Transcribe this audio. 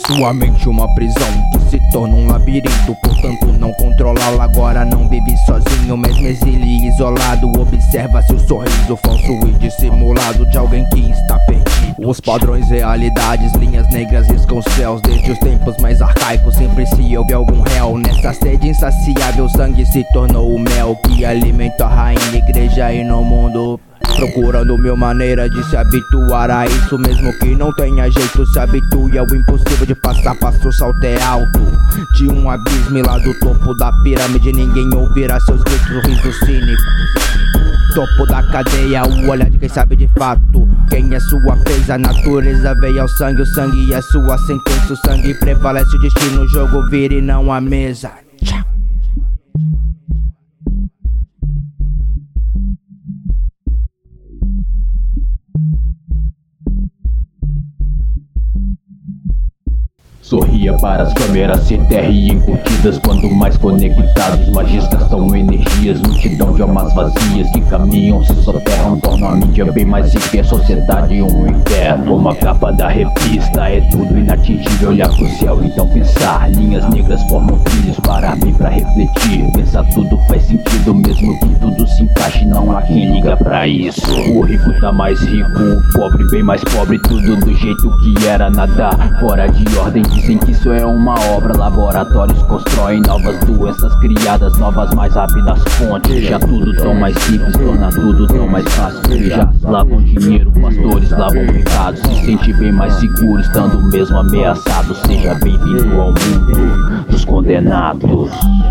Sua mente uma prisão que se torna um labirinto, portanto não controlá-la. Agora não vive sozinho, mesmo exílio e isolado. Observa seu sorriso falso e dissimulado de alguém que está perdido. Os padrões, realidades, linhas negras riscam os céus. Desde os tempos mais arcaicos sempre se ouve algum réu. Nessa sede insaciável, sangue se tornou o mel que alimenta a rainha, igreja e no mundo. Procurando mil maneiras de se habituar a isso, mesmo que não tenha jeito, se habitue ao impossível de passar, passo, o salto é alto. De um abismo lá do topo da pirâmide, ninguém ouvirá seus gritos, o riso cínico. Topo da cadeia, o olhar de quem sabe de fato quem é sua presa. A natureza veio ao sangue, o sangue é sua sentença. O sangue prevalece, o destino, o jogo vira e não a mesa. Tchau. Sorria para as câmeras, se terre encurtidas. Quando mais conectados, magistas são energias. Multidão de almas vazias que caminham, se soterram, tornam a mídia bem mais rica. A sociedade um inferno, como a capa da revista. É tudo inatingível, olhar pro céu, então pensar. Linhas negras formam trilhos para mim, pra refletir. Pensar tudo faz sentido, mesmo que tudo se encaixe, não há quem liga pra isso. O rico tá mais rico, o pobre bem mais pobre. Tudo do jeito que era, nada fora de ordem. Dizem que isso é uma obra, laboratórios constroem novas doenças criadas, novas mais rápidas fontes. Já tudo tão mais simples, torna tudo tão mais fácil. Já lavam dinheiro, pastores lavam pecados. Se sente bem mais seguro, estando mesmo ameaçado. Seja bem-vindo ao mundo dos condenados.